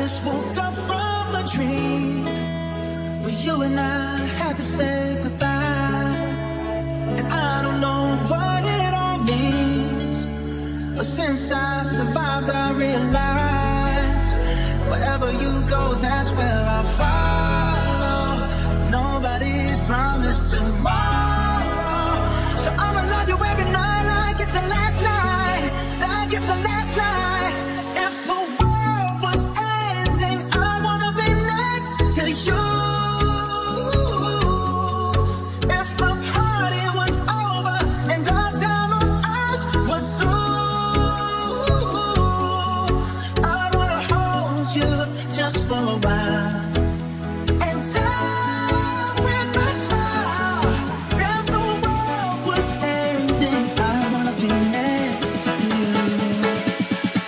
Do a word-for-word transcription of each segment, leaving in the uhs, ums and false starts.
just woke up from a dream where you and I had to say goodbye. And I don't know what it all means, but since I survived I realized wherever you go, that's where I'll follow. Nobody's promised tomorrow, so I'ma love you every night like it's the last night, like it's the last night. If the world was ending, I wanna be next to you. If the party was over and our time on earth was through, I wanna hold you just for a while and die with a smile. If the world was ending, I wanna be next to you.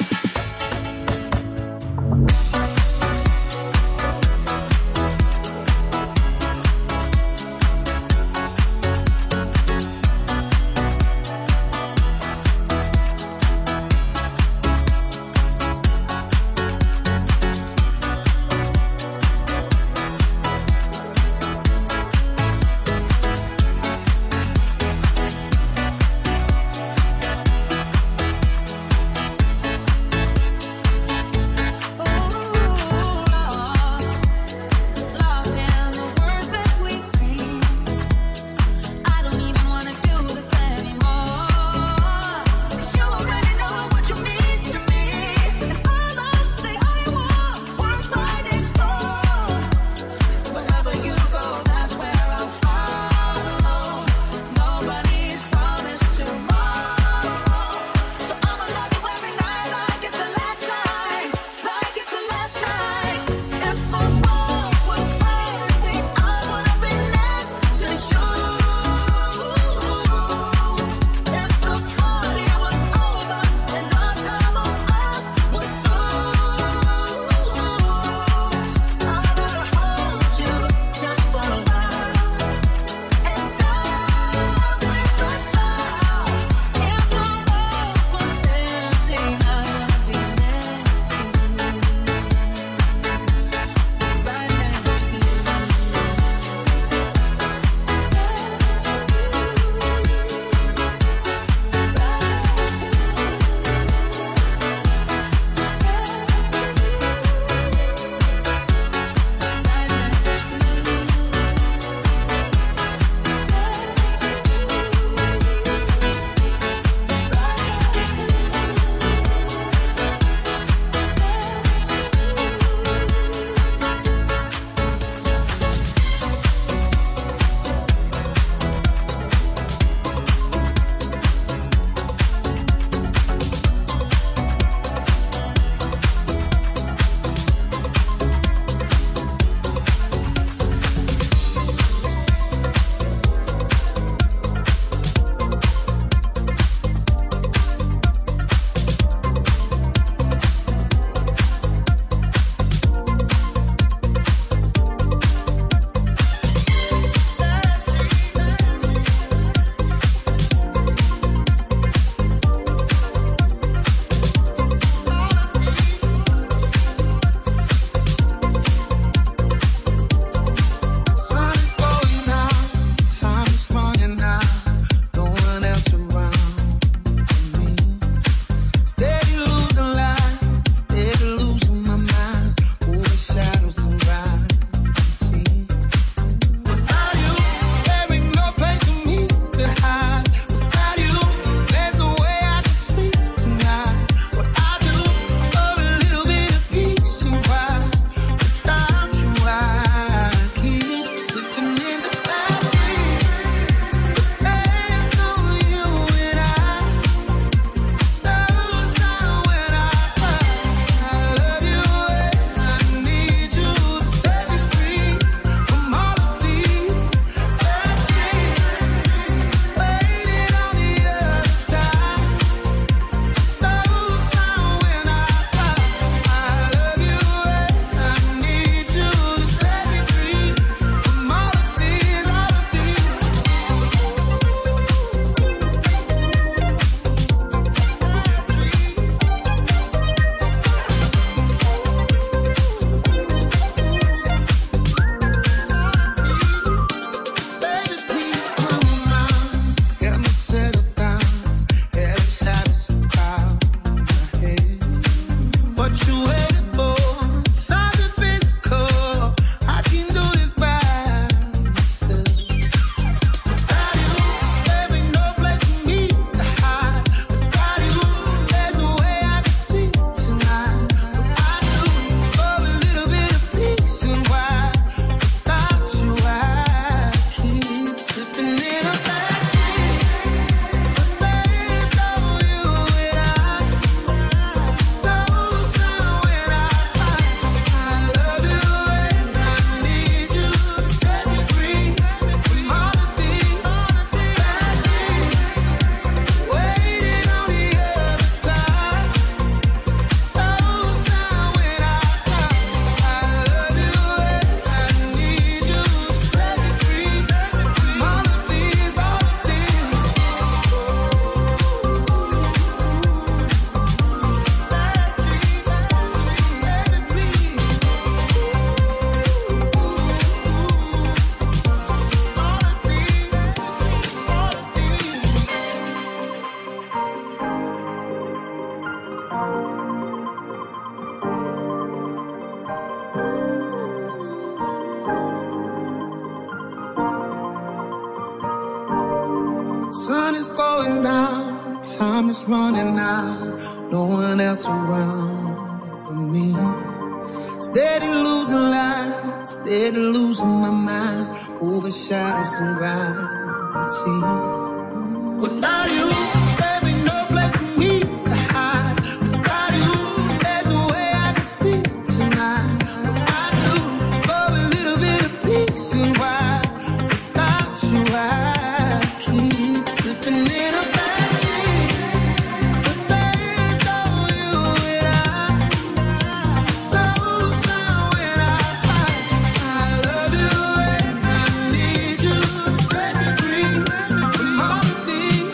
Sun is going down, time is running out, no one else around but me. Steady losing light, steady losing my mind, over shadows and gravity. Without you, there ain't no place for me to hide. Without you, there's no way I can see tonight. I do love a little bit of peace and quiet. Without you, I keep slipping in a bad dream. But there is no you and I. No sound when I cry. I love you and I need you to set me free from all of these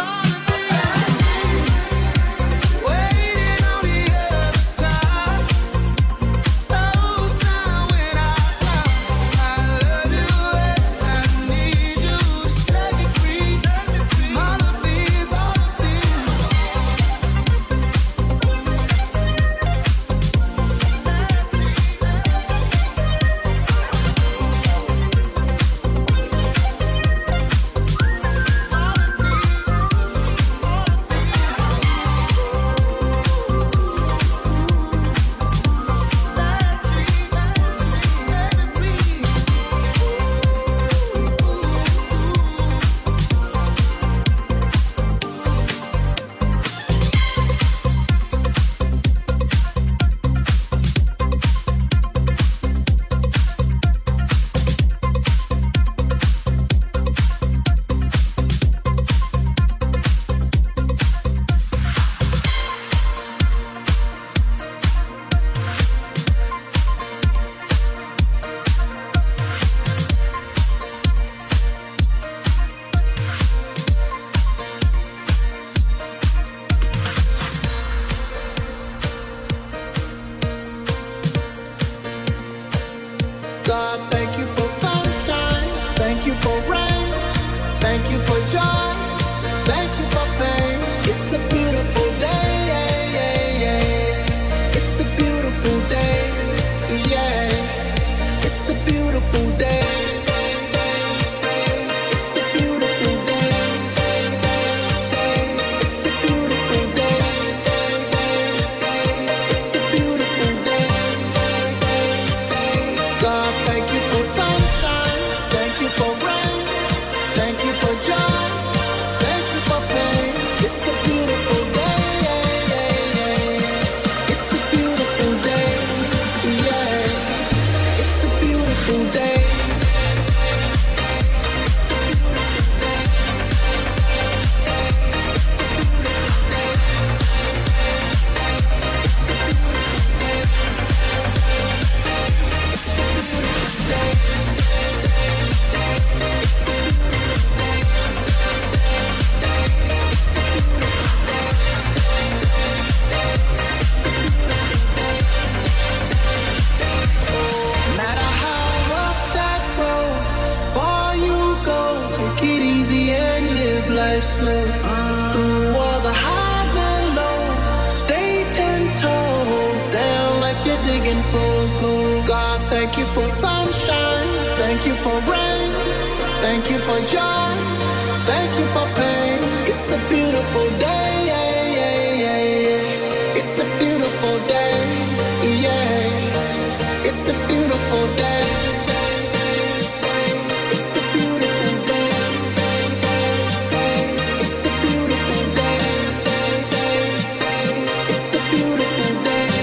waiting on the other side. No sound when I cry. I love you and I need you to set me free from all of these, all of these. God, thank you for sunshine, thank you for rain, thank you for joy, thank you for pain. It's a beautiful day, yeah, yeah, yeah. It's a beautiful day, yeah. It's a beautiful day. It's a beautiful day. It's a beautiful day. It's a beautiful day. God, thank you for sunshine, thank you for rain, thank you for joy, thank you for pain. It's a beautiful day, yeah, yeah, yeah. It's a beautiful day, yeah. It's a beautiful day. No matter how rough that road, far you go, take it easy and live life slow. Through all the highs and lows, stay ten toes down like you're digging for gold. God, thank you for sunshine, thank you for rain, thank you for joy, thank you for pain. It's a beautiful day, yeah, yeah, yeah, yeah. It's a beautiful day, yeah. It's a beautiful day. It's a beautiful day. It's a beautiful day. It's a beautiful day.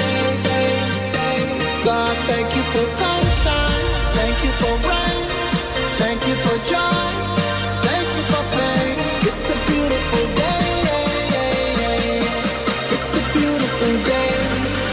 God, thank you for sunshine, thank you for rain, thank you for joy, thank you for pain. It's a beautiful day, yeah, yeah, yeah. It's a beautiful day.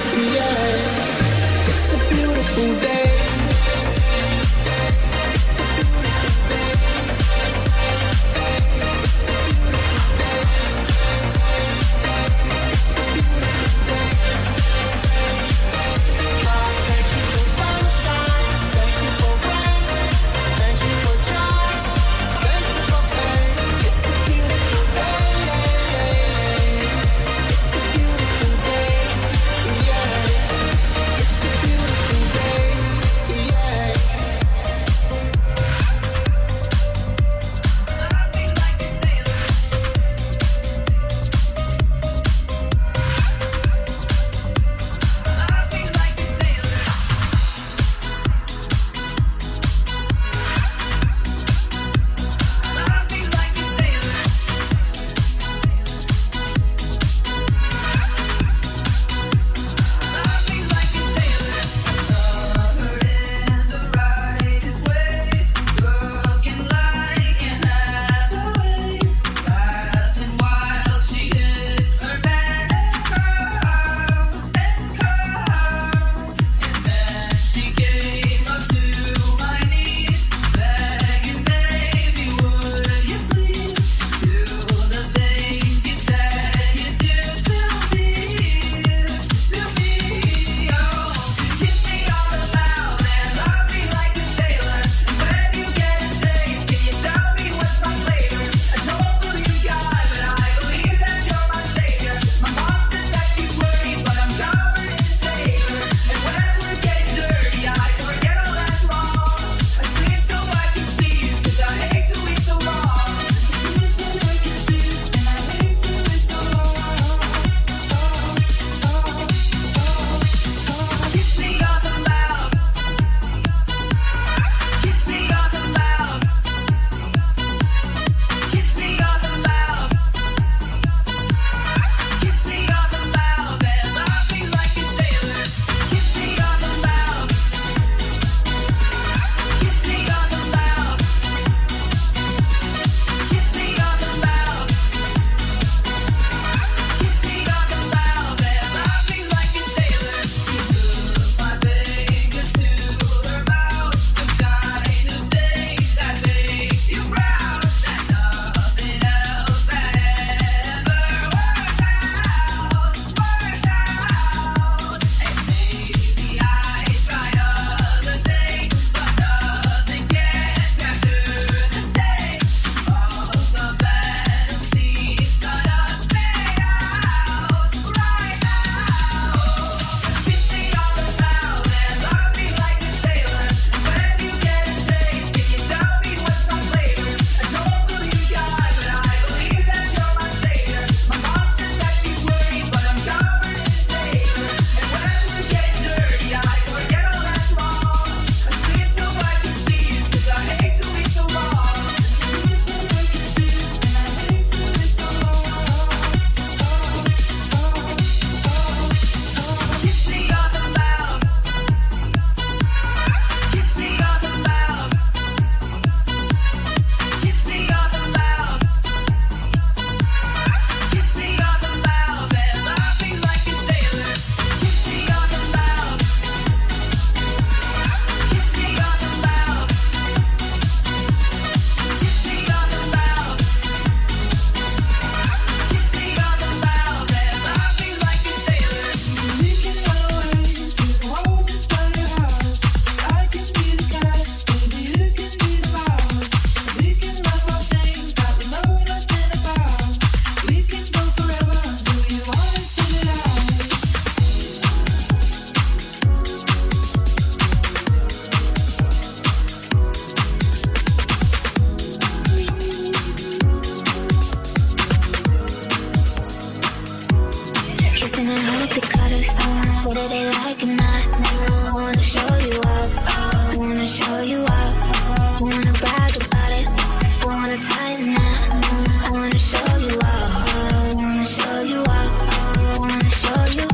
cutters. Whether they like or not, I wanna show you up. I wanna show you up. I wanna brag about it. I wanna tighten up. I wanna show you up. I wanna show you up. I wanna show you.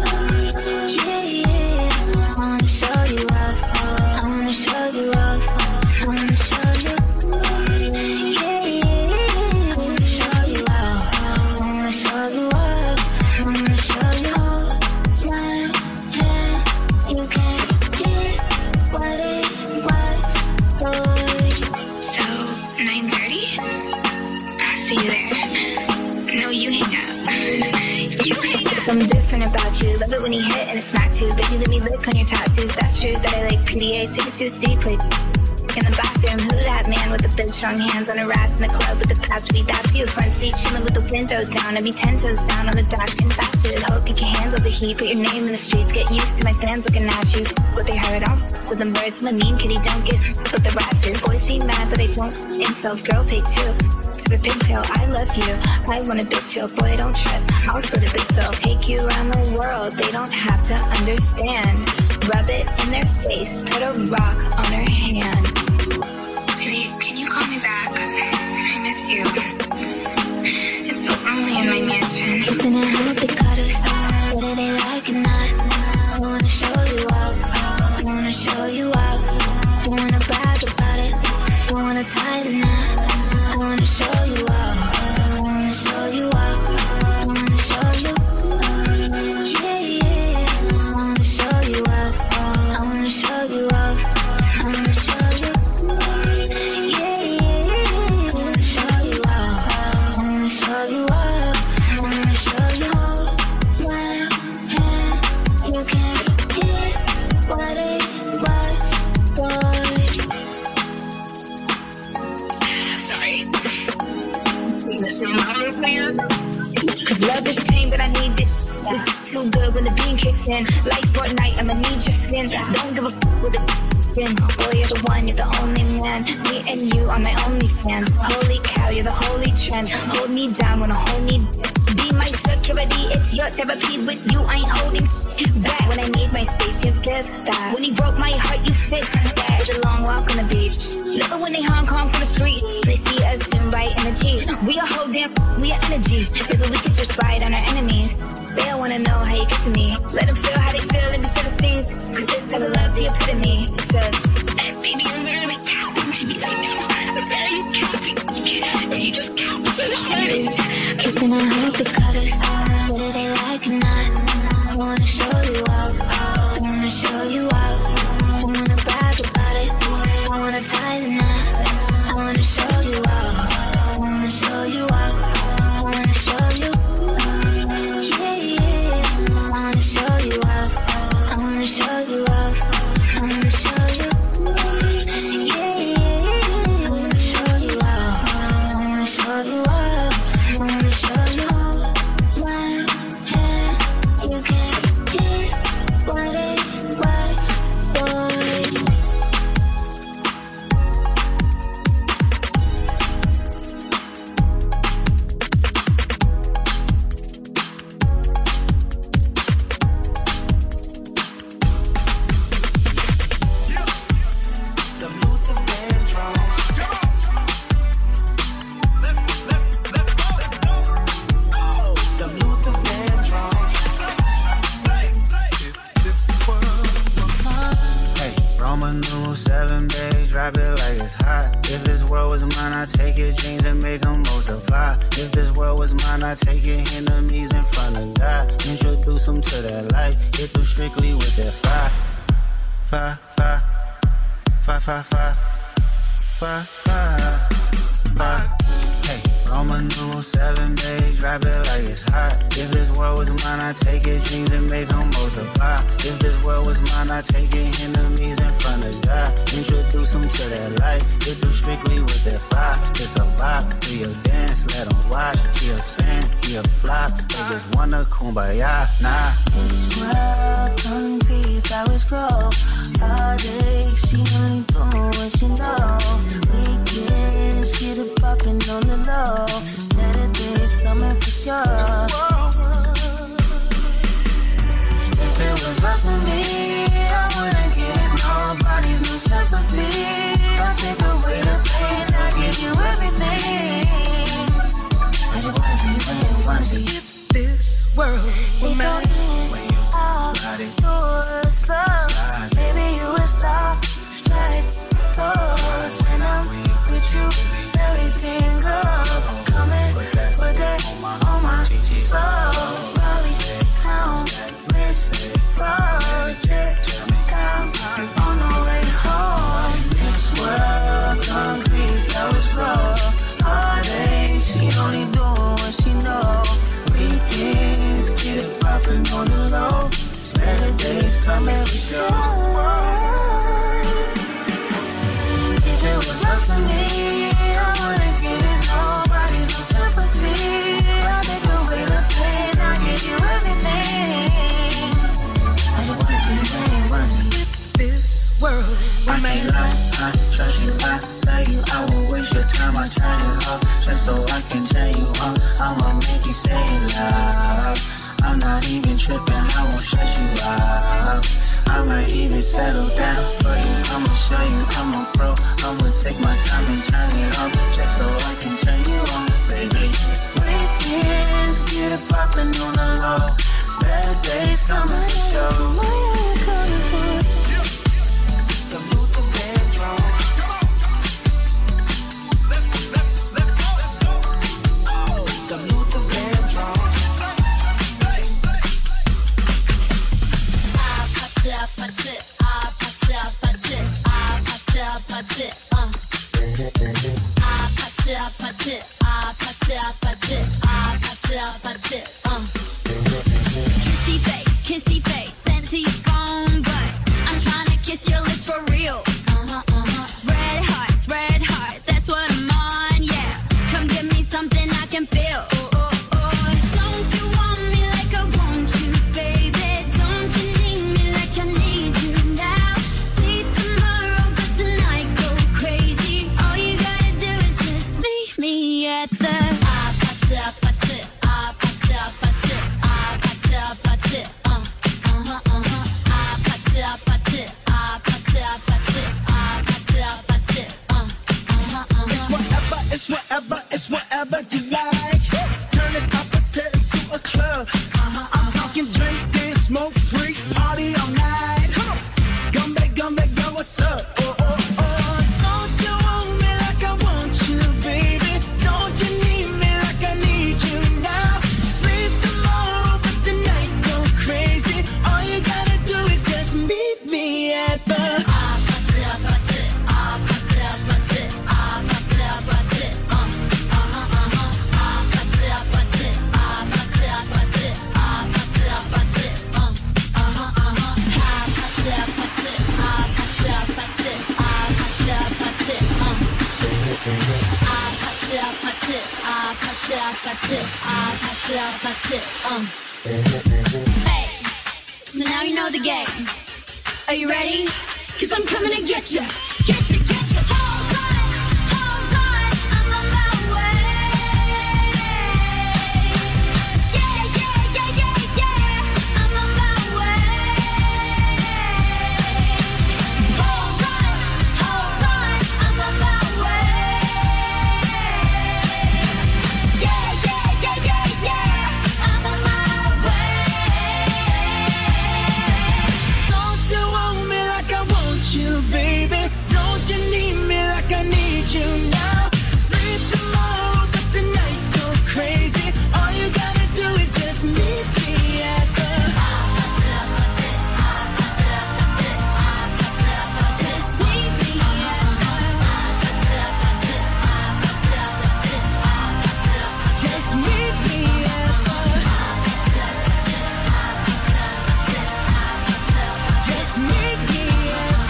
Yeah, yeah. I wanna show you up. I wanna show you up. I wanna show you. Yeah, yeah. I wanna show you up. I wanna show you up. I wanna show you. One hand, you can't get what it was, boy. So, nine thirty? I'll see you there. No, you hang up. You hang up. Something different about you. Love it when you hit and it smack too. Baby, let me lick on your tattoos. That's true that I like P D A. Take it to a city place. In the bathroom, who that man with the big strong hands on her ass in the club with the past beat? That's you. Front seat, chilling with the window down. I'd be ten toes down on the dash, getting fast food. Hope you can handle the heat. Put your name in the streets. Get used to my fans looking at you. What they heard on with them birds. I'm a mean kitty, don't get with the rats here. Boys be mad that I don't. Incels, girls hate too. To the pigtail, I love you. I want a big chill, boy, don't trip. I'll split a big bill. Take you around the world. They don't have to understand. Rub it in their face. Put a rock on her hand. Baby, can you call me back? I miss you. It's so lonely in my mansion. Kissing and hope it cutters. Whether they like or not, I wanna show you up. I wanna show you up. I wanna brag about it. I wanna tighten up. I wanna show you up. I wanna show you up. I wanna show you. Yeah, yeah. I wanna show you up. I wanna show you up. I wanna show you. Yeah, yeah. I wanna show you up. I wanna show you up. I wanna show you. One hand, you can't get what it was, boy. Sorry. Listen, I'm clear. Cause love is pain, but I need it. It's too good when the beam kicks in. Like Fortnite, I'ma need your skin. Don't give a f with the skin. Boy, you're the one, you're the only man. Me and you on my OnlyFans. Holy cow, you're the holy trend. Hold me down when I hold me. Be my security, it's your therapy. With you, I ain't holding back. When I need my space, you give that. When he broke my heart, you fixed that. It's a long walk on the beach. Love it when they Hong Kong from the street. They see us zoom right in the G. We a whole damn, we a energy. Maybe we could just ride on our enemies. They don't wanna know how you get to me. Let them feel how they feel in the Philistines. Cause this type of love's the epitome. So, Baby, I'm literally counting to me right now. I'm very counting. And you just count so the hardest. kissing and hope it cutters. Whether they like or not, I wanna show you up. I wanna show you up. I wanna brag about it. I wanna tighten up. I wanna show you up. I wanna show you up. I wanna show you. Yeah, yeah. I wanna show you up. I wanna show you up. I wanna show you. Yeah, yeah. I wanna show you up. I wanna show you up. I wanna show you. One hand, you can't get what it was, boy. Some Luther Vandross. Some Luther Vandross. Hey, Roman numeral seven, babe, drop it like it's hot. If this world was mine, I'd take your dreams and make them multiply. If this world was mine, I'd take your enemies in front of God. Introduce them to that light, hit through strictly with that fire. Fire, fire, fire, fire, fire, fire, fire, fire. Hey, Roman numeral seven, babe, drop it like it's hot. If this world was mine, I'd take your dreams and make them multiply. If this world was mine, I'd take your enemies in front of God. Introduce them to that light, hit through strictly with that fire. It's a vibe, do your dance, let them watch. He a fan, he a flop, they just wanna kumbaya, nah. This world don't grieve, flowers grow. All day, she only doing what she know. Weekends, get it poppin' on the low. Saturdays coming for sure. to me, I wanna give nobody no sympathy. I'll take away the pain, I'll give you everything. I just wanna see you, wanna see you. This world will make when you body slow. Maybe you will stop, strike, pose. When I'm with you, everything goes. Coming, put that on my soul. Bobby, down, wrist, froze. Check, down, on the way home. This world, concrete, flowers grow. Heartache, she only doing what she know. Weekends, get it poppin' on the low. Better days come every show. If it was up to me, I wouldn't give it nobody no sympathy. I'll take away the pain, I'll give you everything. I just wanna see you, man, wanna see you. this world will I make can't lie, I trust you, I love you. I won't waste your time, I turn it off just so I can tell you uh, I'ma make you say love. I'm not even tripping, I won't stress you out. I might even settle down for you. I'ma show you I'm a pro. I'ma take my time and turn it on just so I can turn you on, baby. Weekends get it poppin' on the low. Better days coming for sure. Salute the bedroom. Salute the bedroom. Kissy face, kissy face, sent to your phone, but I'm trying to kiss your lips for real. Uh-huh, uh-huh. Red hearts, red hearts, that's what I'm on, yeah. Come give me something I can feel. Oh, oh, oh. Don't you want me like I want you, baby? Don't you need me like I need you now? See tomorrow, but tonight go crazy. All you gotta do is just meet me at the It's whatever, it's whatever you like. Turn this opposite into a club. Uh-huh, I'm talking drink, dance, smoke, free, party all night. Come on, Gumbe, Gumbe, yo, what's up? Oh, oh, oh. Don't you want me like I want you, baby? Don't you need me like I need you now? Sleep tomorrow, but tonight go crazy. All you gotta do is just meet me at the Hey, so now you know the game. Are you ready? Cause I'm coming to get you. Get you, get you. Hold on, hold on, I'm on my way. Yeah, yeah, yeah, yeah, yeah, I'm on my way. Hold on, hold on, I'm on my way. Yeah, yeah, yeah, yeah, yeah, I'm on my way. Don't you want me like I want you, baby? Don't you need me like I need you now? Sleep tomorrow, but tonight go crazy. All you gotta do is just meet me at the Just meet me Just meet me at the Just meet me at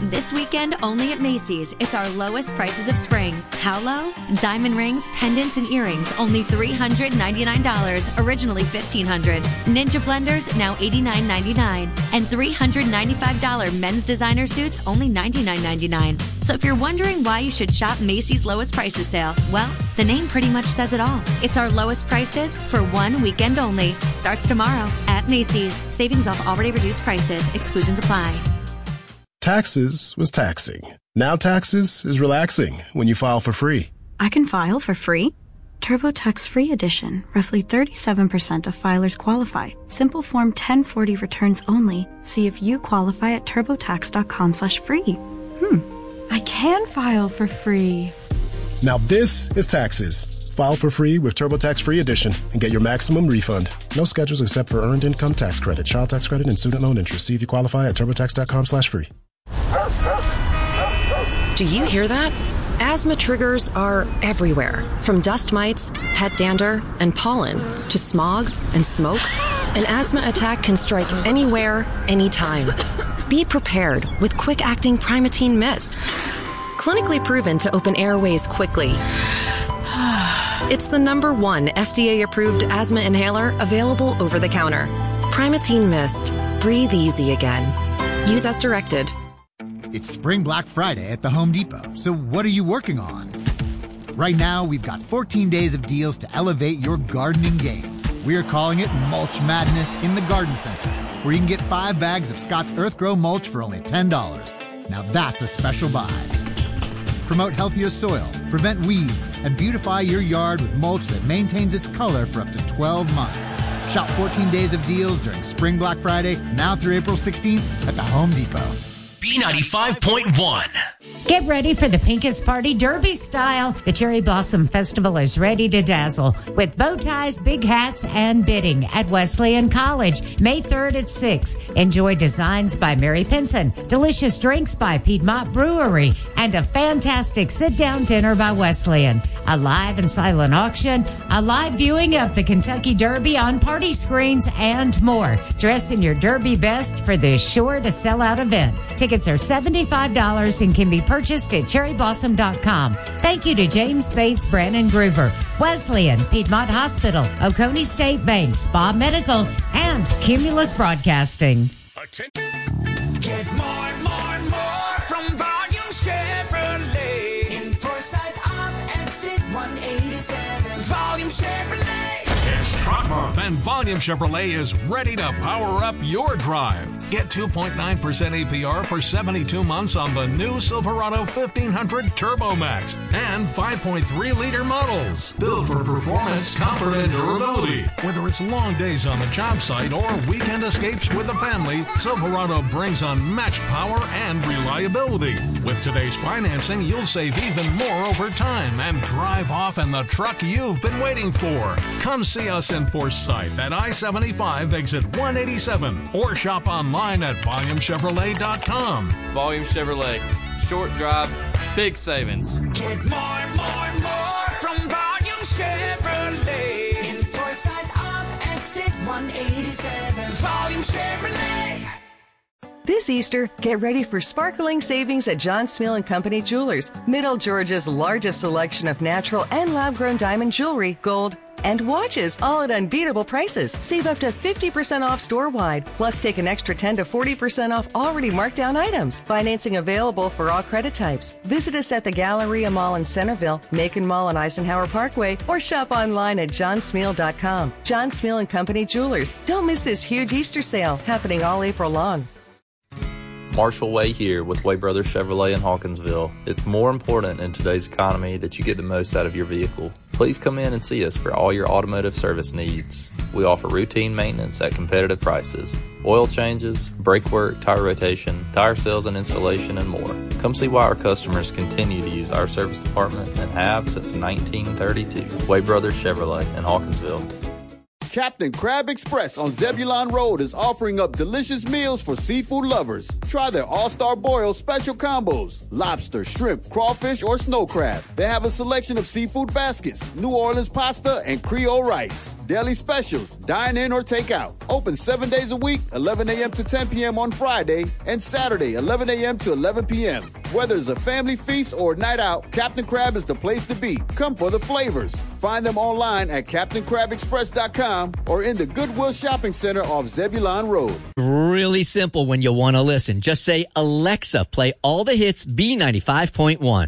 This weekend, only at Macy's, it's our lowest prices of spring. How low? Diamond rings, pendants, and earrings, only three hundred ninety-nine dollars, originally fifteen hundred dollars. Ninja blenders, now eighty-nine ninety-nine. And three hundred ninety-five dollars men's designer suits, only ninety-nine ninety-nine. So if you're wondering why you should shop Macy's lowest prices sale, well, the name pretty much says it all. It's our lowest prices for one weekend only. Starts tomorrow at Macy's. Savings off already reduced prices. Exclusions apply. Taxes was taxing. Now taxes is relaxing when you file for free. I can file for free? TurboTax Free Edition. Roughly thirty-seven percent of filers qualify. Simple Form ten forty returns only. See if you qualify at turbotax.com slash free. Hmm. I can file for free. Now this is taxes. File for free with TurboTax Free Edition and get your maximum refund. No schedules except for earned income tax credit, child tax credit, and student loan interest. See if you qualify at turbotax.com slash free. Do you hear that? Asthma triggers are everywhere, from dust mites, pet dander, and pollen, to smog and smoke. An asthma attack can strike anywhere, anytime. Be prepared with quick-acting Primatene Mist. Clinically proven to open airways quickly. It's the number one F D A-approved asthma inhaler available over the counter. Primatene Mist. Breathe easy again. Use as directed. It's Spring Black Friday at the Home Depot, so what are you working on? Right now, we've got fourteen days of deals to elevate your gardening game. We're calling it Mulch Madness in the Garden Center, where you can get five bags of Scott's Earthgrow mulch for only ten dollars. Now that's a special buy. Promote healthier soil, prevent weeds, and beautify your yard with mulch that maintains its color for up to twelve months. Shop fourteen days of deals during Spring Black Friday, now through April sixteenth at the Home Depot. B ninety-five point one. Get ready for the Pinkest Party Derby style. The Cherry Blossom Festival is ready to dazzle with bow ties, big hats, and bidding at Wesleyan College. May third at six. Enjoy designs by Mary Pinson, delicious drinks by Piedmont Brewery, and a fantastic sit-down dinner by Wesleyan. A live and silent auction, a live viewing of the Kentucky Derby on party screens, and more. Dress in your Derby best for this sure-to-sell-out event. Tickets are seventy-five dollars and can be purchased at cherry blossom dot com. Thank you to James Bates, Brandon Groover, Wesleyan, Piedmont Hospital, Oconee State Bank, Spa Medical, and Cumulus Broadcasting. Get more, more, more from Volume Chevrolet. In Forsyth off exit one eighty-seven. Volume Chevrolet. It's Trot Month, and Volume Chevrolet is ready to power up your drive. Get two point nine percent A P R for seventy-two months on the new Silverado fifteen hundred Turbo Max and five point three liter models. Built for performance, comfort, and durability. Whether it's long days on the job site or weekend escapes with the family, Silverado brings unmatched power and reliability. With today's financing, you'll save even more over time and drive off in the truck you've been waiting for. Come see us in Forsyth at I seventy-five exit one eighty-seven or shop online at volume chevrolet dot com. Volume Chevrolet. Short drive, big savings. Get more, more, more from Volume Chevrolet. In Forsyth off exit one eighty-seven. Volume Chevrolet. This Easter, get ready for sparkling savings at John Smill and Company Jewelers. Middle Georgia's largest selection of natural and lab-grown diamond jewelry, gold, and watches, all at unbeatable prices. Save up to fifty percent off store-wide. Plus, take an extra ten to forty percent off already marked down items. Financing available for all credit types. Visit us at the Galleria Mall in Centerville, Macon Mall on Eisenhower Parkway, or shop online at john smeal dot com. John Smill and Company Jewelers. Don't miss this huge Easter sale happening all April long. Marshall Way here with Way Brothers Chevrolet in Hawkinsville. It's more important in today's economy that you get the most out of your vehicle. Please come in and see us for all your automotive service needs. We offer routine maintenance at competitive prices, oil changes, brake work, tire rotation, tire sales and installation, and more. Come see why our customers continue to use our service department and have since nineteen thirty-two. Way Brothers Chevrolet in Hawkinsville. Captain Crab Express on Zebulon Road is offering up delicious meals for seafood lovers. Try their All-Star Boil special combos. Lobster, shrimp, crawfish, or snow crab. They have a selection of seafood baskets, New Orleans pasta, and Creole rice. Daily specials, dine in or take out. Open seven days a week, eleven a.m. to ten p.m. on Friday, and Saturday, eleven a.m. to eleven p.m. Whether it's a family feast or night out, Captain Crab is the place to be. Come for the flavors. Find them online at captain crab express dot com or in the Goodwill Shopping Center off Zebulon Road. Really simple when you want to listen. Just say, Alexa, play all the hits B ninety-five point one.